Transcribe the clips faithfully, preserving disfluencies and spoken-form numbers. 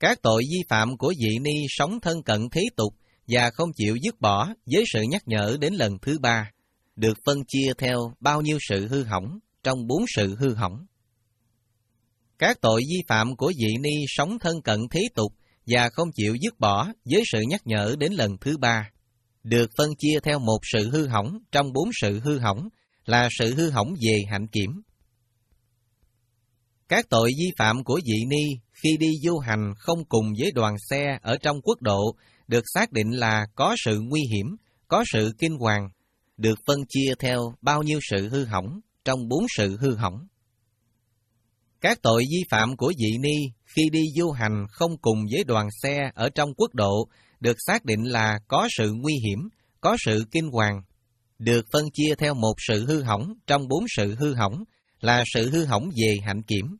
Các tội vi phạm của vị ni sống thân cận thế tục và không chịu dứt bỏ với sự nhắc nhở đến lần thứ ba, được phân chia theo bao nhiêu sự hư hỏng trong bốn sự hư hỏng. Các tội vi phạm của vị ni sống thân cận thế tục và không chịu dứt bỏ với sự nhắc nhở đến lần thứ ba, được phân chia theo một sự hư hỏng trong bốn sự hư hỏng là sự hư hỏng về hạnh kiểm. Các tội vi phạm của vị ni khi đi du hành không cùng với đoàn xe ở trong quốc độ được xác định là có sự nguy hiểm, có sự kinh hoàng, được phân chia theo bao nhiêu sự hư hỏng trong bốn sự hư hỏng. Các tội vi phạm của vị ni khi đi du hành không cùng với đoàn xe ở trong quốc độ được xác định là có sự nguy hiểm, có sự kinh hoàng, được phân chia theo một sự hư hỏng trong bốn sự hư hỏng là sự hư hỏng về hạnh kiểm.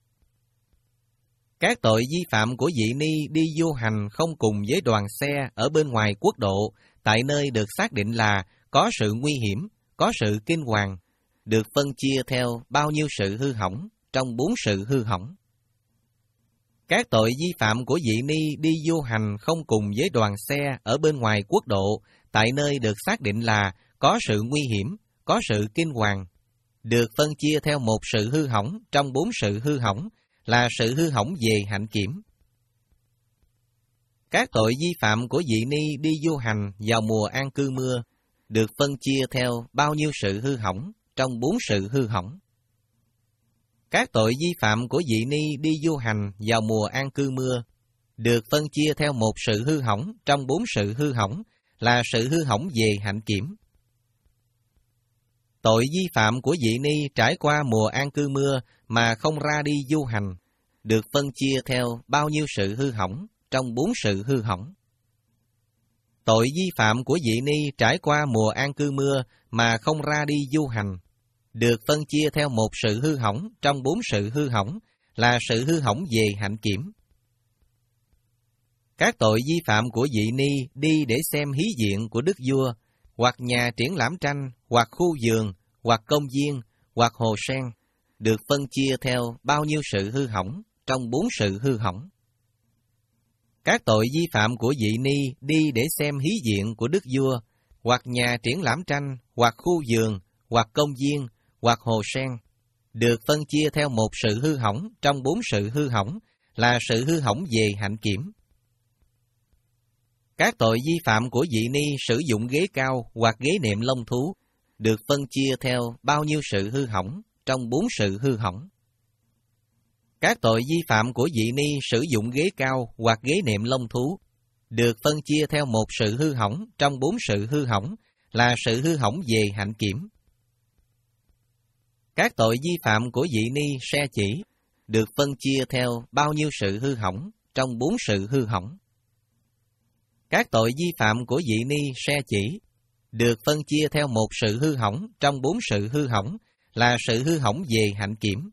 Các tội vi phạm của vị ni đi du hành không cùng với đoàn xe ở bên ngoài quốc độ tại nơi được xác định là có sự nguy hiểm, có sự kinh hoàng, được phân chia theo bao nhiêu sự hư hỏng trong bốn sự hư hỏng. Các tội vi phạm của vị ni đi du hành không cùng với đoàn xe ở bên ngoài quốc độ tại nơi được xác định là có sự nguy hiểm, có sự kinh hoàng, được phân chia theo một sự hư hỏng trong bốn sự hư hỏng là sự hư hỏng về hạnh kiểm. Các tội vi phạm của vị ni đi du hành vào mùa an cư mưa được phân chia theo bao nhiêu sự hư hỏng trong bốn sự hư hỏng. Các tội vi phạm của vị ni đi du hành vào mùa an cư mưa được phân chia theo một sự hư hỏng trong bốn sự hư hỏng là sự hư hỏng về hạnh kiểm. Tội vi phạm của vị ni trải qua mùa an cư mưa mà không ra đi du hành được phân chia theo bao nhiêu sự hư hỏng trong bốn sự hư hỏng. Tội vi phạm của vị ni trải qua mùa an cư mưa mà không ra đi du hành được phân chia theo một sự hư hỏng trong bốn sự hư hỏng là sự hư hỏng về hạnh kiểm. Các tội vi phạm của vị ni đi để xem hí diện của đức vua, hoặc nhà triển lãm tranh, hoặc khu vườn, hoặc công viên, hoặc hồ sen, được phân chia theo bao nhiêu sự hư hỏng trong bốn sự hư hỏng. Các tội vi phạm của vị ni đi để xem hí diện của đức vua, hoặc nhà triển lãm tranh, hoặc khu vườn, hoặc công viên, hoặc hồ sen, được phân chia theo một sự hư hỏng trong bốn sự hư hỏng là sự hư hỏng về hạnh kiểm. Các tội vi phạm của vị ni sử dụng ghế cao hoặc ghế nệm lông thú được phân chia theo bao nhiêu sự hư hỏng trong bốn sự hư hỏng. Các tội vi phạm của vị ni sử dụng ghế cao hoặc ghế nệm lông thú được phân chia theo một sự hư hỏng trong bốn sự hư hỏng là sự hư hỏng về hạnh kiểm. Các tội vi phạm của vị ni xe chỉ được phân chia theo bao nhiêu sự hư hỏng trong bốn sự hư hỏng. Các tội vi phạm của vị ni xe chỉ được phân chia theo một sự hư hỏng trong bốn sự hư hỏng là sự hư hỏng về hạnh kiểm.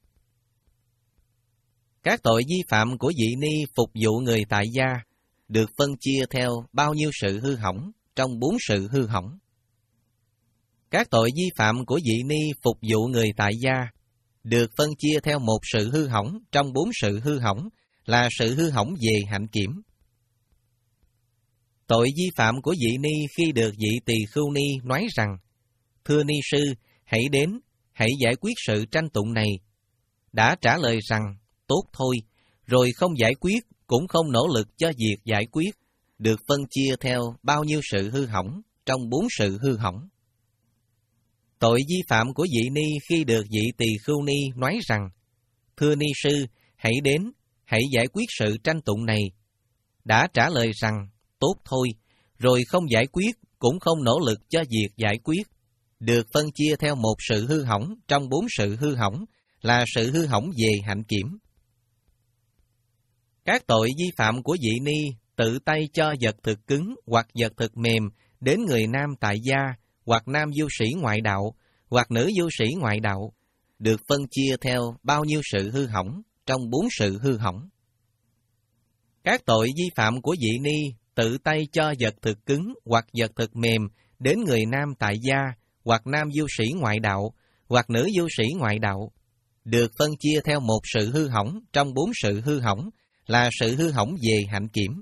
Các tội vi phạm của vị ni phục vụ người tại gia được phân chia theo bao nhiêu sự hư hỏng trong bốn sự hư hỏng. Các tội vi phạm của vị ni phục vụ người tại gia được phân chia theo một sự hư hỏng trong bốn sự hư hỏng là sự hư hỏng về hạnh kiểm. Tội vi phạm của vị ni khi được vị tỳ khưu ni nói rằng: "Thưa ni sư, hãy đến, hãy giải quyết sự tranh tụng này." Đã trả lời rằng: "Tốt thôi," rồi không giải quyết, cũng không nỗ lực cho việc giải quyết, được phân chia theo bao nhiêu sự hư hỏng trong bốn sự hư hỏng. Tội vi phạm của vị ni khi được vị tỳ khưu ni nói rằng: "Thưa ni sư, hãy đến, hãy giải quyết sự tranh tụng này." Đã trả lời rằng: "Tốt thôi," rồi không giải quyết, cũng không nỗ lực cho việc giải quyết, được phân chia theo một sự hư hỏng trong bốn sự hư hỏng là sự hư hỏng về hạnh kiểm. Các tội vi phạm của vị ni tự tay cho vật thực cứng hoặc vật thực mềm đến người nam tại gia, hoặc nam du sĩ ngoại đạo, hoặc nữ du sĩ ngoại đạo, được phân chia theo bao nhiêu sự hư hỏng trong bốn sự hư hỏng. Các tội vi phạm của vị ni tự tay cho vật thực cứng hoặc vật thực mềm đến người nam tại gia, hoặc nam du sĩ ngoại đạo, hoặc nữ du sĩ ngoại đạo, được phân chia theo một sự hư hỏng trong bốn sự hư hỏng là sự hư hỏng về hạnh kiểm.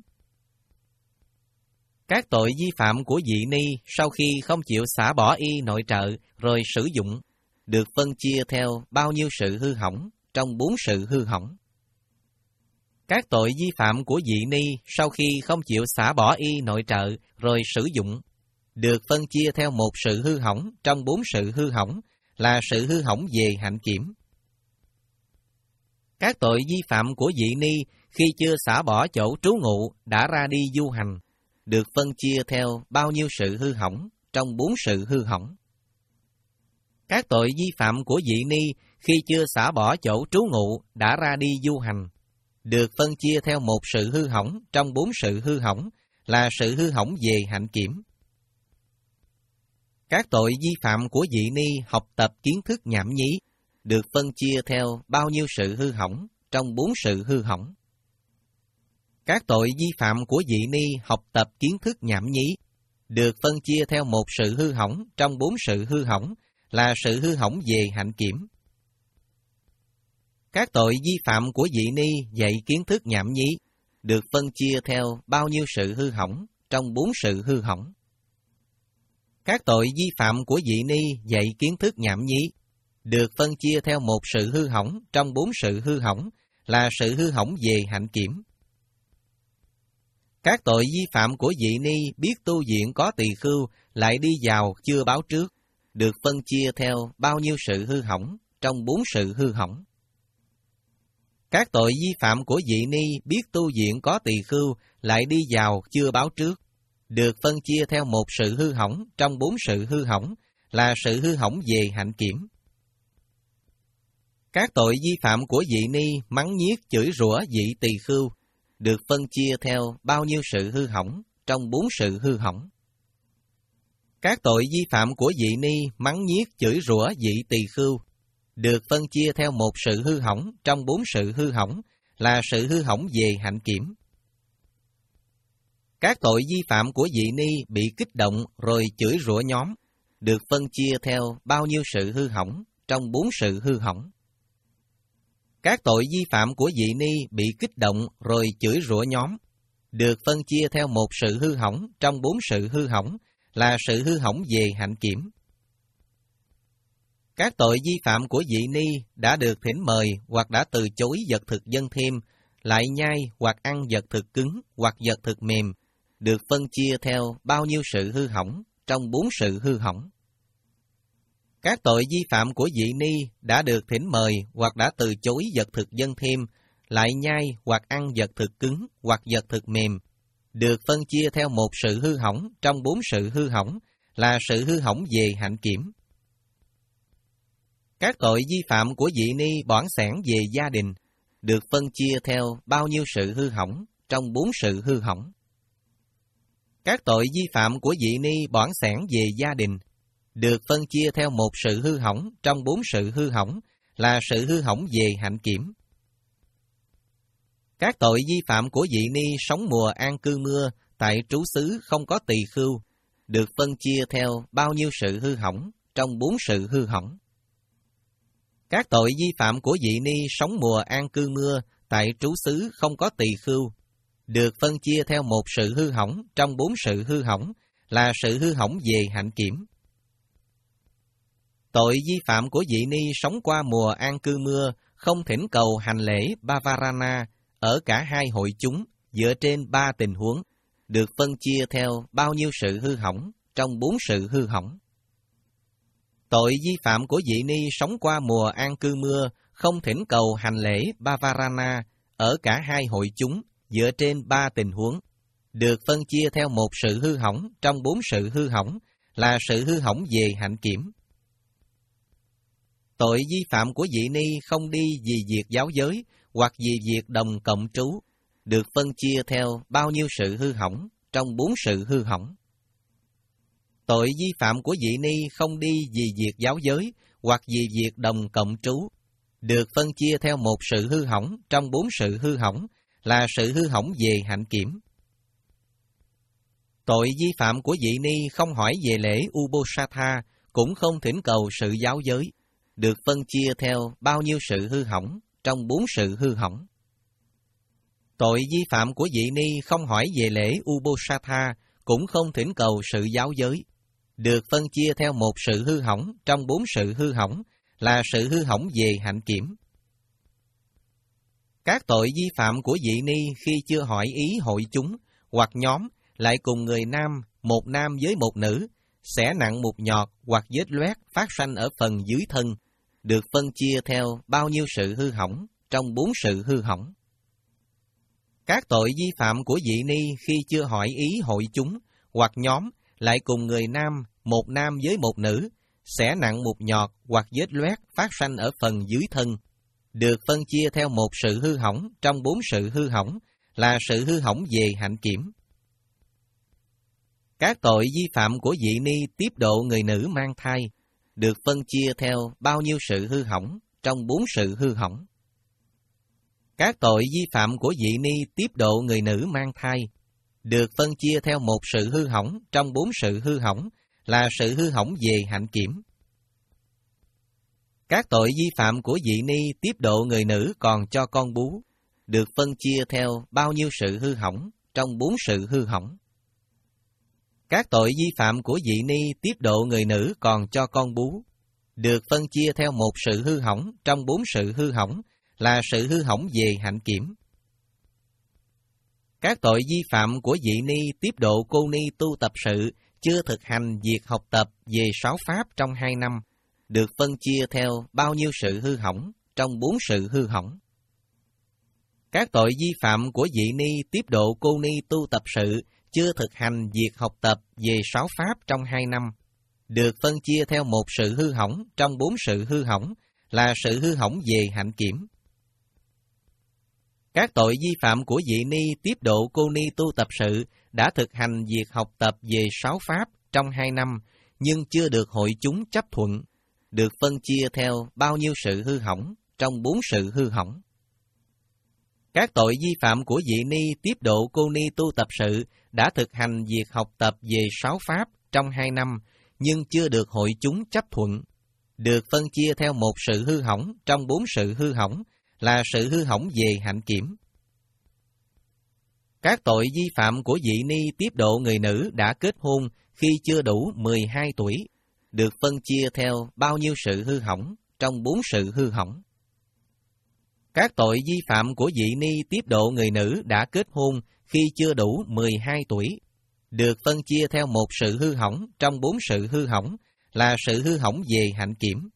Các tội vi phạm của dị ni sau khi không chịu xả bỏ y nội trợ rồi sử dụng, được phân chia theo bao nhiêu sự hư hỏng trong bốn sự hư hỏng. Các tội vi phạm của dị ni sau khi không chịu xả bỏ y nội trợ rồi sử dụng, được phân chia theo một sự hư hỏng trong bốn sự hư hỏng, là sự hư hỏng về hạnh kiểm. Các tội vi phạm của dị ni khi chưa xả bỏ chỗ trú ngụ đã ra đi du hành, được phân chia theo bao nhiêu sự hư hỏng trong bốn sự hư hỏng. Các tội vi phạm của dị ni khi chưa xả bỏ chỗ trú ngụ đã ra đi du hành, được phân chia theo một sự hư hỏng trong bốn sự hư hỏng, là sự hư hỏng về hạnh kiểm. Các tội vi phạm của dị ni học tập kiến thức nhảm nhí, được phân chia theo bao nhiêu sự hư hỏng trong bốn sự hư hỏng. Các tội vi phạm của dị ni học tập kiến thức nhảm nhí, được phân chia theo một sự hư hỏng trong bốn sự hư hỏng, là sự hư hỏng về hạnh kiểm. Các tội vi phạm của dị ni dạy kiến thức nhảm nhí, được phân chia theo bao nhiêu sự hư hỏng trong bốn sự hư hỏng. Các tội vi phạm của dị ni dạy kiến thức nhảm nhí, được phân chia theo một sự hư hỏng trong bốn sự hư hỏng, là sự hư hỏng về hạnh kiểm. Các tội vi phạm của dị ni biết tu viện có tỳ khưu lại đi vào chưa báo trước, được phân chia theo bao nhiêu sự hư hỏng trong bốn sự hư hỏng. Các tội vi phạm của dị ni biết tu viện có tỳ khưu lại đi vào chưa báo trước, được phân chia theo một sự hư hỏng trong bốn sự hư hỏng, là sự hư hỏng về hạnh kiểm. Các tội vi phạm của dị ni mắng nhiếc chửi rủa vị tỳ khưu, được phân chia theo bao nhiêu sự hư hỏng trong bốn sự hư hỏng. Các tội vi phạm của dị ni mắng nhiếc chửi rủa vị tỳ khưu, được phân chia theo một sự hư hỏng trong bốn sự hư hỏng, là sự hư hỏng về hạnh kiểm. Các tội vi phạm của dị ni bị kích động rồi chửi rủa nhóm, được phân chia theo bao nhiêu sự hư hỏng trong bốn sự hư hỏng. Các tội vi phạm của dị ni bị kích động rồi chửi rủa nhóm, được phân chia theo một sự hư hỏng trong bốn sự hư hỏng, là sự hư hỏng về hạnh kiểm. Các tội vi phạm của dị ni đã được thỉnh mời hoặc đã từ chối vật thực dân thêm, lại nhai hoặc ăn vật thực cứng hoặc vật thực mềm, được phân chia theo bao nhiêu sự hư hỏng trong bốn sự hư hỏng. Các tội vi phạm của dị ni đã được thỉnh mời hoặc đã từ chối vật thực dân thêm, lại nhai hoặc ăn vật thực cứng hoặc vật thực mềm, được phân chia theo một sự hư hỏng trong bốn sự hư hỏng, là sự hư hỏng về hạnh kiểm. Các tội vi phạm của dị ni bỏn sẻn về gia đình, được phân chia theo bao nhiêu sự hư hỏng trong bốn sự hư hỏng. Các tội vi phạm của dị ni bỏn sẻn về gia đình, được phân chia theo một sự hư hỏng trong bốn sự hư hỏng, là sự hư hỏng về hạnh kiểm. Các tội vi phạm của dị ni sống mùa an cư mưa tại trú xứ không có tỳ khưu, được phân chia theo bao nhiêu sự hư hỏng trong bốn sự hư hỏng. Các tội vi phạm của dị ni sống mùa an cư mưa tại trú xứ không có tỳ khưu, được phân chia theo một sự hư hỏng trong bốn sự hư hỏng, là sự hư hỏng về hạnh kiểm. Tội vi phạm của dị ni sống qua mùa an cư mưa không thỉnh cầu hành lễ Bavarana ở cả hai hội chúng dựa trên ba tình huống, được phân chia theo bao nhiêu sự hư hỏng trong bốn sự hư hỏng. Tội vi phạm của dị ni sống qua mùa an cư mưa không thỉnh cầu hành lễ Bavarana ở cả hai hội chúng dựa trên ba tình huống, được phân chia theo một sự hư hỏng trong bốn sự hư hỏng, là sự hư hỏng về hạnh kiểm. Tội vi phạm của dị ni không đi vì việc giáo giới hoặc vì việc đồng cộng trú, được phân chia theo bao nhiêu sự hư hỏng trong bốn sự hư hỏng. Tội vi phạm của dị ni không đi vì việc giáo giới hoặc vì việc đồng cộng trú, được phân chia theo một sự hư hỏng trong bốn sự hư hỏng, là sự hư hỏng về hạnh kiểm. Tội vi phạm của dị ni không hỏi về lễ Ubosatha, cũng không thỉnh cầu sự giáo giới, được phân chia theo bao nhiêu sự hư hỏng trong bốn sự hư hỏng. Tội vi phạm của vị ni không hỏi về lễ Ubosatha, cũng không thỉnh cầu sự giáo giới, được phân chia theo một sự hư hỏng trong bốn sự hư hỏng, là sự hư hỏng về hạnh kiểm. Các tội vi phạm của vị ni khi chưa hỏi ý hội chúng hoặc nhóm lại cùng người nam, một nam với một nữ, xẻ nặng một nhọt hoặc vết loét phát sanh ở phần dưới thân, được phân chia theo bao nhiêu sự hư hỏng trong bốn sự hư hỏng. Các tội vi phạm của vị ni khi chưa hỏi ý hội chúng hoặc nhóm lại cùng người nam, một nam với một nữ, xẻ nặng một nhọt hoặc vết loét phát sanh ở phần dưới thân, được phân chia theo một sự hư hỏng trong bốn sự hư hỏng, là sự hư hỏng về hạnh kiểm. Các tội vi phạm của vị ni tiếp độ người nữ mang thai, được phân chia theo bao nhiêu sự hư hỏng trong bốn sự hư hỏng. Các tội vi phạm của vị ni tiếp độ người nữ mang thai, được phân chia theo một sự hư hỏng trong bốn sự hư hỏng, là sự hư hỏng về hạnh kiểm. Các tội vi phạm của vị ni tiếp độ người nữ còn cho con bú, được phân chia theo bao nhiêu sự hư hỏng trong bốn sự hư hỏng. Các tội vi phạm của vị ni tiếp độ người nữ còn cho con bú, được phân chia theo một sự hư hỏng trong bốn sự hư hỏng, là sự hư hỏng về hạnh kiểm. Các tội vi phạm của vị ni tiếp độ cô ni tu tập sự, chưa thực hành việc học tập về sáu pháp trong hai năm, được phân chia theo bao nhiêu sự hư hỏng trong bốn sự hư hỏng. Các tội vi phạm của vị ni tiếp độ cô ni tu tập sự, chưa thực hành việc học tập về sáu pháp trong hai năm, được phân chia theo một sự hư hỏng trong bốn sự hư hỏng, là sự hư hỏng về hạnh kiểm. Các tội vi phạm của vị ni tiếp độ cô ni tu tập sự đã thực hành việc học tập về sáu pháp trong hai năm, nhưng chưa được hội chúng chấp thuận, được phân chia theo bao nhiêu sự hư hỏng trong bốn sự hư hỏng. Các tội vi phạm của vị ni tiếp độ cô ni tu tập sự đã thực hành việc học tập về sáu pháp trong hai năm, nhưng chưa được hội chúng chấp thuận, được phân chia theo một sự hư hỏng trong bốn sự hư hỏng, là sự hư hỏng về hạnh kiểm. Các tội vi phạm của vị ni tiếp độ người nữ đã kết hôn khi chưa đủ mười hai tuổi, được phân chia theo bao nhiêu sự hư hỏng trong bốn sự hư hỏng. Các tội vi phạm của vị ni tiếp độ người nữ đã kết hôn khi chưa đủ mười hai tuổi, được phân chia theo một sự hư hỏng trong bốn sự hư hỏng, là sự hư hỏng về hạnh kiểm.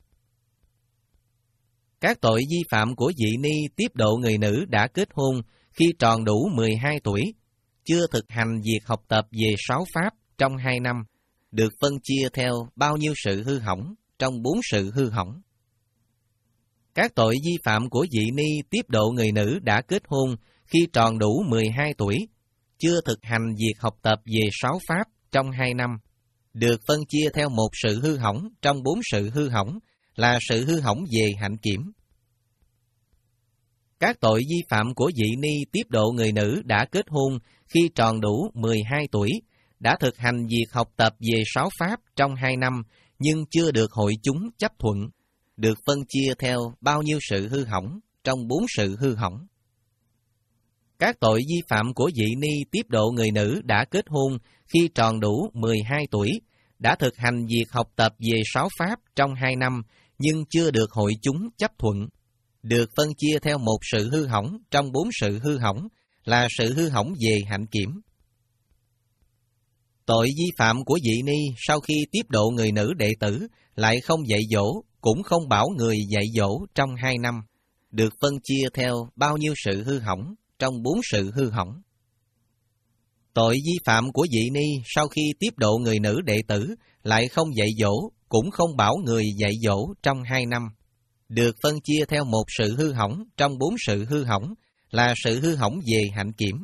Các tội vi phạm của vị ni tiếp độ người nữ đã kết hôn khi tròn đủ mười hai tuổi, chưa thực hành việc học tập về sáu pháp trong hai năm, được phân chia theo bao nhiêu sự hư hỏng trong bốn sự hư hỏng. Các tội vi phạm của vị ni tiếp độ người nữ đã kết hôn khi tròn đủ mười hai tuổi, chưa thực hành việc học tập về sáu pháp trong hai năm, được phân chia theo một sự hư hỏng trong bốn sự hư hỏng, là sự hư hỏng về hạnh kiểm. Các tội vi phạm của vị ni tiếp độ người nữ đã kết hôn khi tròn đủ mười hai tuổi, đã thực hành việc học tập về sáu pháp trong hai năm, nhưng chưa được hội chúng chấp thuận, được phân chia theo bao nhiêu sự hư hỏng trong bốn sự hư hỏng. Các tội vi phạm của vị ni tiếp độ người nữ đã kết hôn khi tròn đủ mười hai tuổi, đã thực hành việc học tập về sáu pháp trong hai năm, nhưng chưa được hội chúng chấp thuận, được phân chia theo một sự hư hỏng trong bốn sự hư hỏng, là sự hư hỏng về hạnh kiểm. Tội vi phạm của vị ni sau khi tiếp độ người nữ đệ tử lại không dạy dỗ, cũng không bảo người dạy dỗ trong hai năm, được phân chia theo bao nhiêu sự hư hỏng trong bốn sự hư hỏng. Tội vi phạm của vị ni sau khi tiếp độ người nữ đệ tử lại không dạy dỗ, cũng không bảo người dạy dỗ trong hai năm, được phân chia theo một sự hư hỏng trong bốn sự hư hỏng, là sự hư hỏng về hạnh kiểm.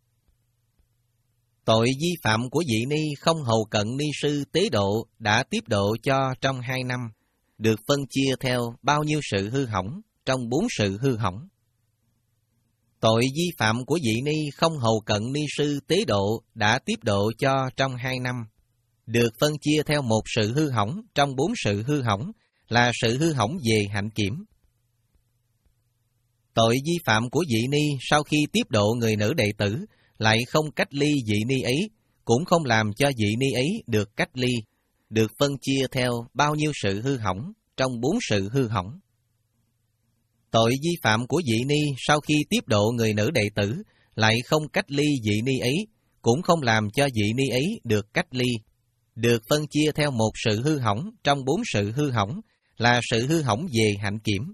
Tội vi phạm của vị ni không hầu cận ni sư tế độ đã tiếp độ cho trong hai năm, được phân chia theo bao nhiêu sự hư hỏng trong bốn sự hư hỏng. Tội vi phạm của vị ni không hầu cận ni sư tế độ đã tiếp độ cho trong hai năm, được phân chia theo một sự hư hỏng trong bốn sự hư hỏng, là sự hư hỏng về hạnh kiểm. Tội vi phạm của dị ni sau khi tiếp độ người nữ đệ tử lại không cách ly dị ni ấy, cũng không làm cho dị ni ấy được cách ly, được phân chia theo bao nhiêu sự hư hỏng trong bốn sự hư hỏng. Tội vi phạm của dị ni sau khi tiếp độ người nữ đệ tử lại không cách ly dị ni ấy, cũng không làm cho dị ni ấy được cách ly, được phân chia theo một sự hư hỏng trong bốn sự hư hỏng, là sự hư hỏng về hạnh kiểm.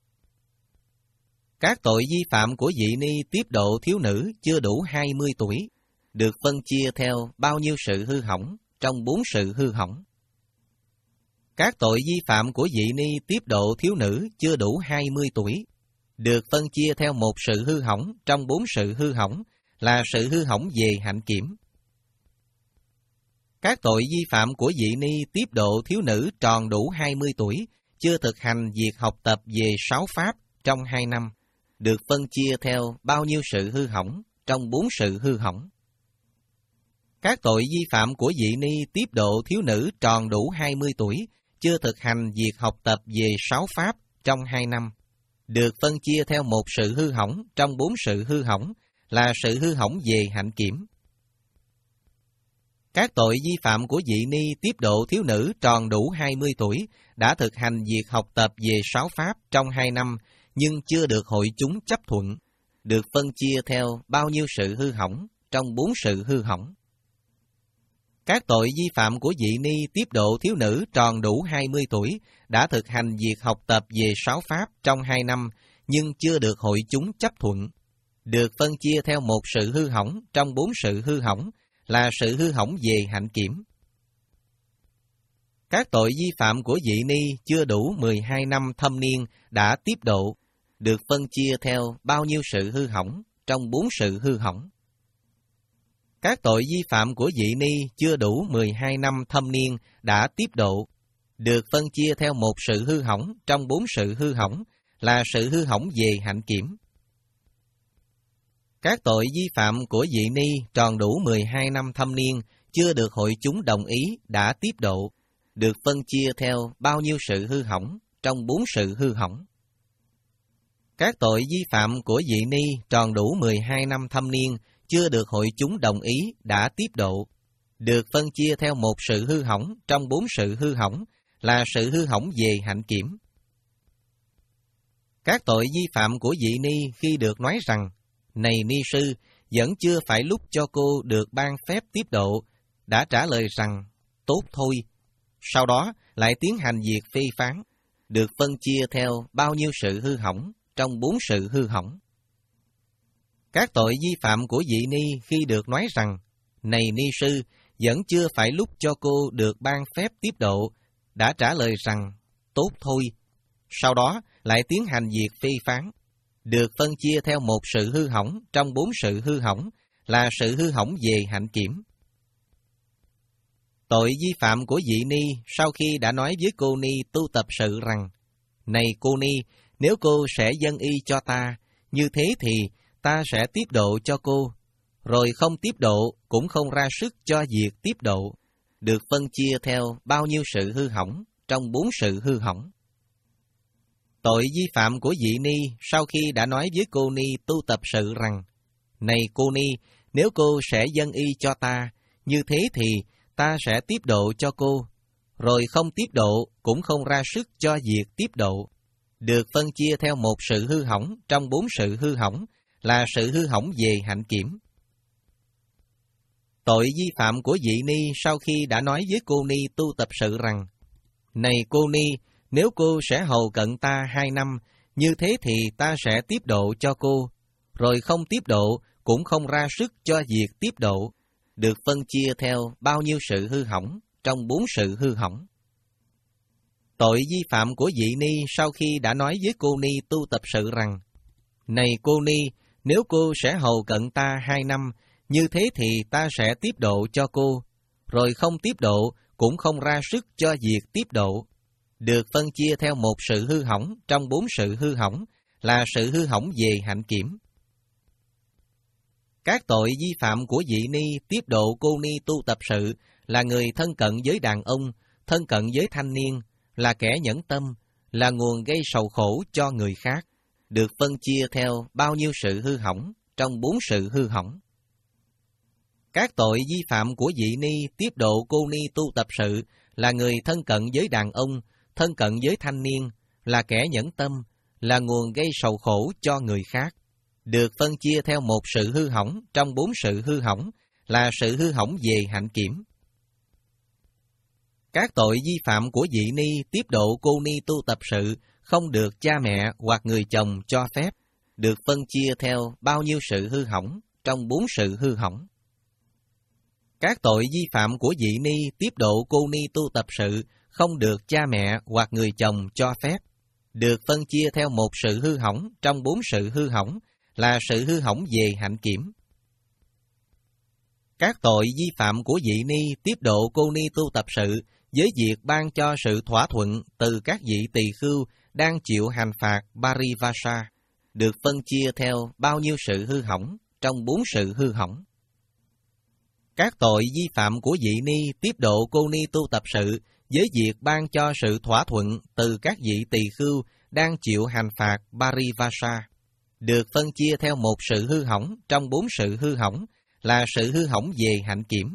Các tội vi phạm của dị ni tiếp độ thiếu nữ chưa đủ hai mươi tuổi, được phân chia theo bao nhiêu sự hư hỏng trong bốn sự hư hỏng. Các tội vi phạm của dị ni tiếp độ thiếu nữ chưa đủ hai mươi tuổi, được phân chia theo một sự hư hỏng trong bốn sự hư hỏng, là sự hư hỏng về hạnh kiểm. Các tội vi phạm của dị ni tiếp độ thiếu nữ tròn đủ hai mươi tuổi, chưa thực hành việc học tập về sáu pháp trong hai năm, được phân chia theo bao nhiêu sự hư hỏng trong bốn sự hư hỏng. Các tội vi phạm của dị ni tiếp độ thiếu nữ tròn đủ hai mươi tuổi, chưa thực hành việc học tập về sáu pháp trong hai năm, được phân chia theo một sự hư hỏng trong bốn sự hư hỏng, là sự hư hỏng về hạnh kiểm. Các tội vi phạm của dị ni tiếp độ thiếu nữ tròn đủ hai mươi tuổi, đã thực hành việc học tập về sáu pháp trong hai năm, nhưng chưa được hội chúng chấp thuận, được phân chia theo bao nhiêu sự hư hỏng trong bốn sự hư hỏng. Các tội vi phạm của dị ni tiếp độ thiếu nữ tròn đủ hai mươi tuổi, đã thực hành việc học tập về sáu pháp trong hai năm, nhưng chưa được hội chúng chấp thuận, được phân chia theo một sự hư hỏng trong bốn sự hư hỏng, là sự hư hỏng về hạnh kiểm. Các tội vi phạm của dị ni chưa đủ mười hai năm thâm niên đã tiếp độ, được phân chia theo bao nhiêu sự hư hỏng trong bốn sự hư hỏng. Các tội vi phạm của dị ni chưa đủ mười hai năm thâm niên đã tiếp độ, được phân chia theo một sự hư hỏng trong bốn sự hư hỏng, là sự hư hỏng về hạnh kiểm. Các tội vi phạm của dị ni tròn đủ mười hai năm thâm niên, chưa được hội chúng đồng ý đã tiếp độ, được phân chia theo bao nhiêu sự hư hỏng trong bốn sự hư hỏng. Các tội vi phạm của dị ni tròn đủ mười hai năm thâm niên, chưa được hội chúng đồng ý đã tiếp độ, được phân chia theo một sự hư hỏng trong bốn sự hư hỏng, là sự hư hỏng về hạnh kiểm. Các tội vi phạm của dị ni khi được nói rằng, này ni sư, vẫn chưa phải lúc cho cô được ban phép tiếp độ, đã trả lời rằng, tốt thôi. Sau đó lại tiến hành việc phê phán, được phân chia theo bao nhiêu sự hư hỏng trong bốn sự hư hỏng. Các tội vi phạm của dị ni khi được nói rằng, này ni sư, vẫn chưa phải lúc cho cô được ban phép tiếp độ, đã trả lời rằng, tốt thôi. Sau đó lại tiến hành việc phê phán, được phân chia theo một sự hư hỏng trong bốn sự hư hỏng, là sự hư hỏng về hạnh kiểm. Tội vi phạm của dị ni sau khi đã nói với cô ni tu tập sự rằng, này cô ni, nếu cô sẽ dâng y cho ta, như thế thì ta sẽ tiếp độ cho cô, rồi không tiếp độ cũng không ra sức cho việc tiếp độ, được phân chia theo bao nhiêu sự hư hỏng trong bốn sự hư hỏng. Tội vi phạm của dị ni sau khi đã nói với cô ni tu tập sự rằng, này cô ni, nếu cô sẽ dâng y cho ta, như thế thì ta sẽ tiếp độ cho cô, rồi không tiếp độ cũng không ra sức cho việc tiếp độ, được phân chia theo một sự hư hỏng trong bốn sự hư hỏng, là sự hư hỏng về hạnh kiểm. Tội vi phạm của dị ni sau khi đã nói với cô ni tu tập sự rằng, này cô ni, nếu cô sẽ hầu cận ta hai năm, như thế thì ta sẽ tiếp độ cho cô, rồi không tiếp độ cũng không ra sức cho việc tiếp độ, được phân chia theo bao nhiêu sự hư hỏng trong bốn sự hư hỏng. Tội vi phạm của dị ni sau khi đã nói với cô ni tu tập sự rằng, này cô ni, nếu cô sẽ hầu cận ta hai năm, như thế thì ta sẽ tiếp độ cho cô, rồi không tiếp độ cũng không ra sức cho việc tiếp độ, được phân chia theo một sự hư hỏng trong bốn sự hư hỏng, là sự hư hỏng về hạnh kiểm. Các tội vi phạm của dị ni tiếp độ cô ni tu tập sự là người thân cận với đàn ông, thân cận với thanh niên, là kẻ nhẫn tâm, là nguồn gây sầu khổ cho người khác, được phân chia theo bao nhiêu sự hư hỏng trong bốn sự hư hỏng. Các tội vi phạm của dị ni tiếp độ cô ni tu tập sự là người thân cận với đàn ông, thân cận với thanh niên, là kẻ nhẫn tâm, là nguồn gây sầu khổ cho người khác, được phân chia theo một sự hư hỏng trong bốn sự hư hỏng, là sự hư hỏng về hạnh kiểm. Các tội vi phạm của dị ni tiếp độ cô ni tu tập sự không được cha mẹ hoặc người chồng cho phép, được phân chia theo bao nhiêu sự hư hỏng trong bốn sự hư hỏng. Các tội vi phạm của dị ni tiếp độ cô ni tu tập sự không được cha mẹ hoặc người chồng cho phép, được phân chia theo một sự hư hỏng trong bốn sự hư hỏng, là sự hư hỏng về hạnh kiểm. Các tội vi phạm của dị ni tiếp độ cô ni tu tập sự với việc ban cho sự thỏa thuận từ các vị tỳ khưu đang chịu hành phạt Parivasa, được phân chia theo bao nhiêu sự hư hỏng trong bốn sự hư hỏng. Các tội vi phạm của dị ni tiếp độ cô ni tu tập sự với việc ban cho sự thỏa thuận từ các vị tỳ khưu đang chịu hành phạt Parivasa, được phân chia theo một sự hư hỏng trong bốn sự hư hỏng, là sự hư hỏng về hạnh kiểm.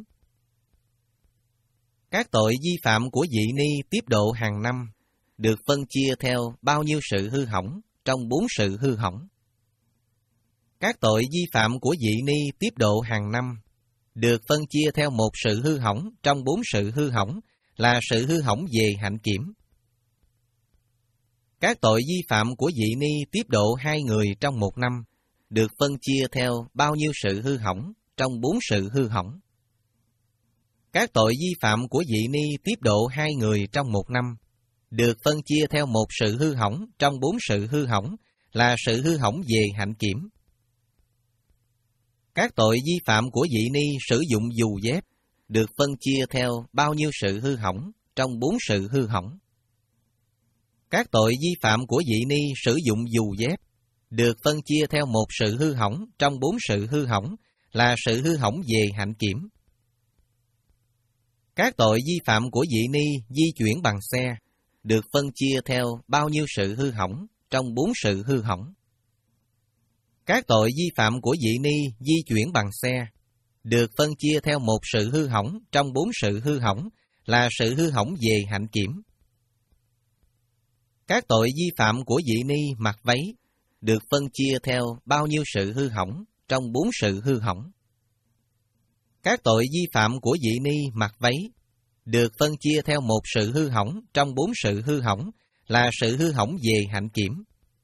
Các tội vi phạm của dị ni tiếp độ hàng năm được phân chia theo bao nhiêu sự hư hỏng trong bốn sự hư hỏng. Các tội vi phạm của dị ni tiếp độ hàng năm được phân chia theo một sự hư hỏng trong bốn sự hư hỏng, là sự hư hỏng về hạnh kiểm. Các tội vi phạm của dị ni tiếp độ hai người trong một năm được phân chia theo bao nhiêu sự hư hỏng trong bốn sự hư hỏng. Các tội vi phạm của dị ni tiếp độ hai người trong một năm được phân chia theo một sự hư hỏng trong bốn sự hư hỏng, là sự hư hỏng về hạnh kiểm. Các tội vi phạm của dị ni sử dụng dù dép được phân chia theo bao nhiêu sự hư hỏng trong bốn sự hư hỏng. Các tội vi phạm của dị ni sử dụng dù dép được phân chia theo một sự hư hỏng trong bốn sự hư hỏng, là sự hư hỏng về hạnh kiểm. Các tội vi phạm của dị ni di chuyển bằng xe được phân chia theo bao nhiêu sự hư hỏng trong bốn sự hư hỏng. Các tội vi phạm của dị ni di chuyển bằng xe được phân chia theo một sự hư hỏng trong bốn sự hư hỏng, là sự hư hỏng về hạnh kiểm. Các tội vi phạm của dị ni mặc váy được phân chia theo bao nhiêu sự hư hỏng trong bốn sự hư hỏng. Các tội vi phạm của dị ni mặc váy được phân chia theo một sự hư hỏng trong bốn sự hư hỏng, là sự hư hỏng về hạnh kiểm.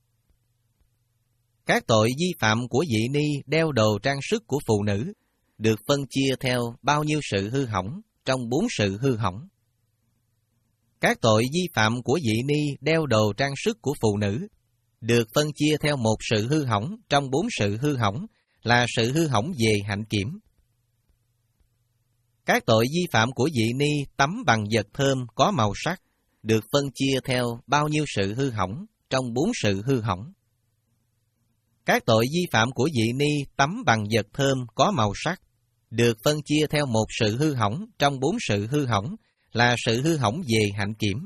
Các tội vi phạm của dị ni đeo đồ trang sức của phụ nữ được phân chia theo bao nhiêu sự hư hỏng trong bốn sự hư hỏng. Các tội vi phạm của dị ni đeo đồ trang sức của phụ nữ được phân chia theo một sự hư hỏng trong bốn sự hư hỏng, là sự hư hỏng về hạnh kiểm. Các tội vi phạm của dị ni tắm bằng vật thơm có màu sắc được phân chia theo bao nhiêu sự hư hỏng trong bốn sự hư hỏng. Các tội vi phạm của dị ni tắm bằng vật thơm có màu sắc được phân chia theo một sự hư hỏng trong bốn sự hư hỏng, là sự hư hỏng về hạnh kiểm.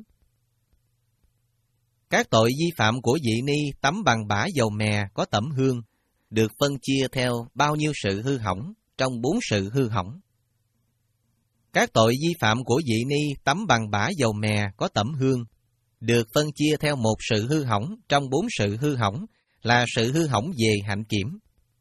Các tội vi phạm của dị ni tắm bằng bã dầu mè có tẩm hương được phân chia theo bao nhiêu sự hư hỏng trong bốn sự hư hỏng. Các tội vi phạm của dị ni tắm bằng bã dầu mè có tẩm hương được phân chia theo một sự hư hỏng trong bốn sự hư hỏng, là sự hư hỏng về hạnh kiểm.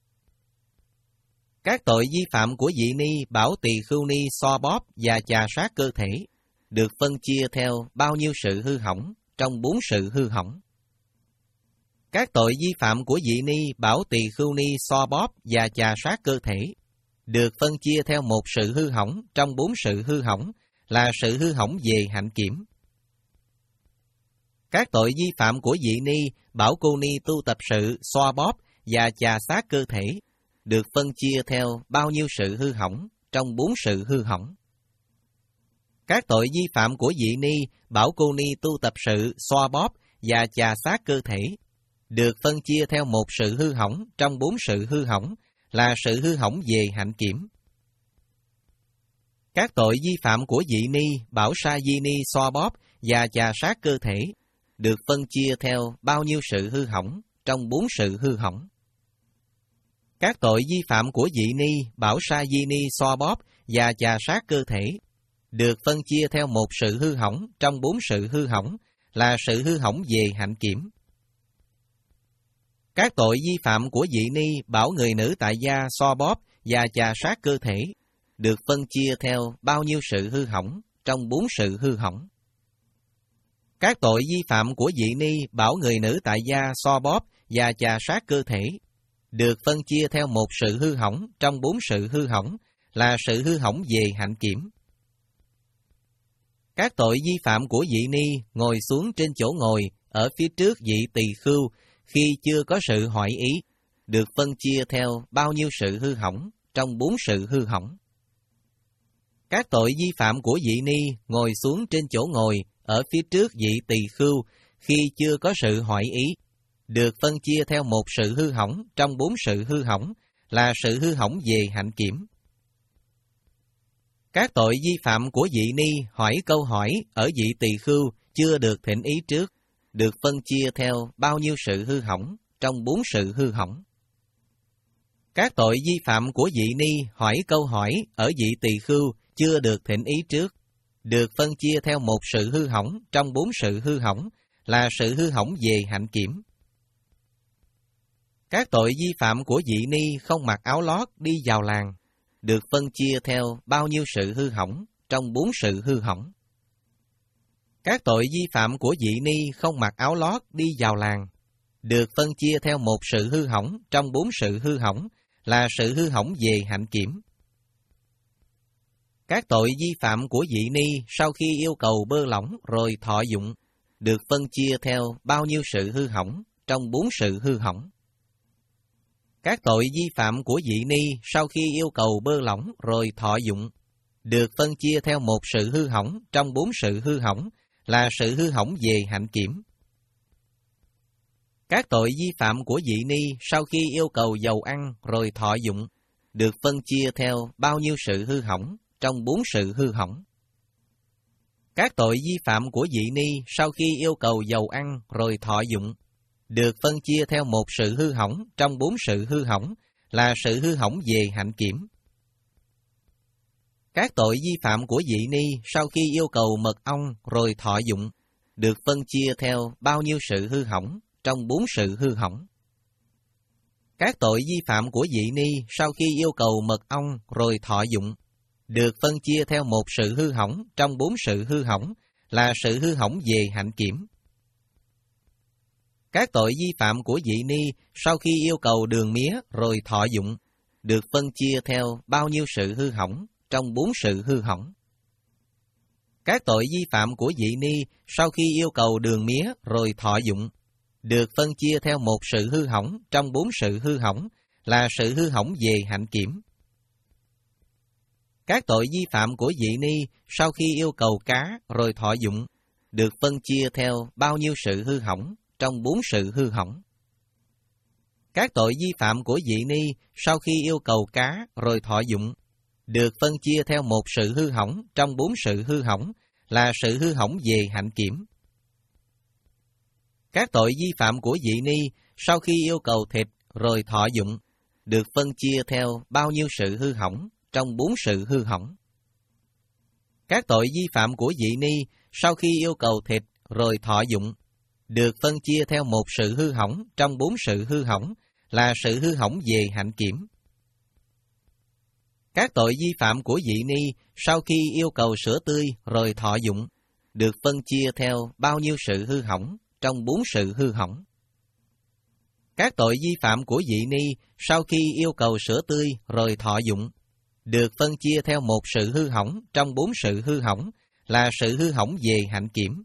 Các tội vi phạm của dị ni bảo tỳ khưu ni so bóp và chà sát cơ thể được phân chia theo bao nhiêu sự hư hỏng trong bốn sự hư hỏng. Các tội vi phạm của dị ni bảo tỳ khưu ni so bóp và chà sát cơ thể được phân chia theo một sự hư hỏng trong bốn sự hư hỏng, là sự hư hỏng về hạnh kiểm. Các tội vi phạm của dị ni bảo cô ni tu tập sự xoa bóp và chà sát cơ thể được phân chia theo bao nhiêu sự hư hỏng trong bốn sự hư hỏng. Các tội vi phạm của dị ni bảo cô ni tu tập sự xoa bóp và chà sát cơ thể được phân chia theo một sự hư hỏng trong bốn sự hư hỏng, là sự hư hỏng về hạnh kiểm. Các tội vi phạm của dị ni bảo sa di ni xoa bóp và chà sát cơ thể được phân chia theo bao nhiêu sự hư hỏng trong bốn sự hư hỏng. Các tội vi phạm của dị ni, bảo sa di ni, xoa bóp và chà sát cơ thể được phân chia theo một sự hư hỏng trong bốn sự hư hỏng là sự hư hỏng về hạnh kiểm. Các tội vi phạm của dị ni, bảo người nữ tại gia, xoa bóp và chà sát cơ thể được phân chia theo bao nhiêu sự hư hỏng trong bốn sự hư hỏng. Các tội vi phạm của dị ni, bảo người nữ tại gia, xoa bóp và chà sát cơ thể được phân chia theo một sự hư hỏng trong bốn sự hư hỏng là sự hư hỏng về hạnh kiểm. Các tội vi phạm của dị ni, ngồi xuống trên chỗ ngồi ở phía trước vị tỳ khưu khi chưa có sự hỏi ý được phân chia theo bao nhiêu sự hư hỏng trong bốn sự hư hỏng. Các tội vi phạm của dị ni, ngồi xuống trên chỗ ngồi ở phía trước vị tỳ khưu khi chưa có sự hỏi ý được phân chia theo một sự hư hỏng trong bốn sự hư hỏng là sự hư hỏng về hạnh kiểm. Các tội vi phạm của dị ni, hỏi câu hỏi ở vị tỳ khưu chưa được thỉnh ý trước được phân chia theo bao nhiêu sự hư hỏng trong bốn sự hư hỏng. Các tội vi phạm của dị ni, hỏi câu hỏi ở vị tỳ khưu chưa được thỉnh ý trước được phân chia theo một sự hư hỏng trong bốn sự hư hỏng là sự hư hỏng về hạnh kiểm. Các tội vi phạm của dị ni, không mặc áo lót đi vào làng được phân chia theo bao nhiêu sự hư hỏng trong bốn sự hư hỏng. Các tội vi phạm của dị ni, không mặc áo lót đi vào làng được phân chia theo một sự hư hỏng trong bốn sự hư hỏng là sự hư hỏng về hạnh kiểm. Các tội vi phạm của dị ni, sau khi yêu cầu bơ lỏng rồi thọ dụng được phân chia theo bao nhiêu sự hư hỏng trong bốn sự hư hỏng. Các tội vi phạm của dị ni, sau khi yêu cầu bơ lỏng rồi thọ dụng được phân chia theo một sự hư hỏng trong bốn sự hư hỏng là sự hư hỏng về hạnh kiểm. Các tội vi phạm của dị ni, sau khi yêu cầu dầu ăn rồi thọ dụng được phân chia theo bao nhiêu sự hư hỏng trong bốn sự hư hỏng. Các tội vi phạm của dị ni, sau khi yêu cầu dầu ăn rồi thọ dụng được phân chia theo một sự hư hỏng trong bốn sự hư hỏng là sự hư hỏng về hạnh kiểm. Các tội vi phạm của dị ni, sau khi yêu cầu mật ong rồi thọ dụng được phân chia theo bao nhiêu sự hư hỏng trong bốn sự hư hỏng. Các tội vi phạm của dị ni, sau khi yêu cầu mật ong rồi thọ dụng được phân chia theo một sự hư hỏng trong bốn sự hư hỏng là sự hư hỏng về hạnh kiểm. Các tội vi phạm của dị ni, sau khi yêu cầu đường mía rồi thọ dụng được phân chia theo bao nhiêu sự hư hỏng trong bốn sự hư hỏng. Các tội vi phạm của dị ni, sau khi yêu cầu đường mía rồi thọ dụng được phân chia theo một sự hư hỏng trong bốn sự hư hỏng là sự hư hỏng về hạnh kiểm. Các tội vi phạm của dị ni, sau khi yêu cầu cá rồi thọ dụng được phân chia theo bao nhiêu sự hư hỏng trong bốn sự hư hỏng. Các tội vi phạm của dị ni, sau khi yêu cầu cá rồi thọ dụng được phân chia theo một sự hư hỏng trong bốn sự hư hỏng là sự hư hỏng về hạnh kiểm. Các tội vi phạm của dị ni, sau khi yêu cầu thịt rồi thọ dụng được phân chia theo bao nhiêu sự hư hỏng trong bốn sự hư hỏng. Các tội vi phạm của dị ni, sau khi yêu cầu thịt rồi thọ dụng được phân chia theo một sự hư hỏng trong bốn sự hư hỏng là sự hư hỏng về hạnh kiểm. Các tội vi phạm của dị ni, sau khi yêu cầu sữa tươi rồi thọ dụng được phân chia theo bao nhiêu sự hư hỏng trong bốn sự hư hỏng. Các tội vi phạm của dị ni, sau khi yêu cầu sữa tươi rồi thọ dụng được phân chia theo một sự hư hỏng trong bốn sự hư hỏng là sự hư hỏng về hạnh kiểm.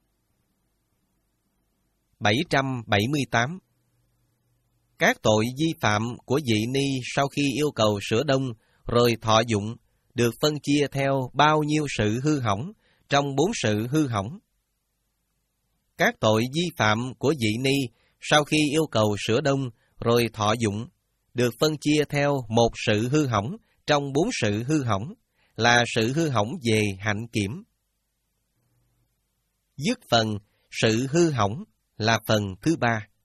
bảy trăm bảy mươi tám. Các tội vi phạm của dị ni, sau khi yêu cầu sữa đông rồi thọ dụng được phân chia theo bao nhiêu sự hư hỏng trong bốn sự hư hỏng. Các tội vi phạm của dị ni, sau khi yêu cầu sữa đông rồi thọ dụng được phân chia theo một sự hư hỏng trong bốn sự hư hỏng là sự hư hỏng về hạnh kiểm. Dứt phần sự hư hỏng là phần thứ ba.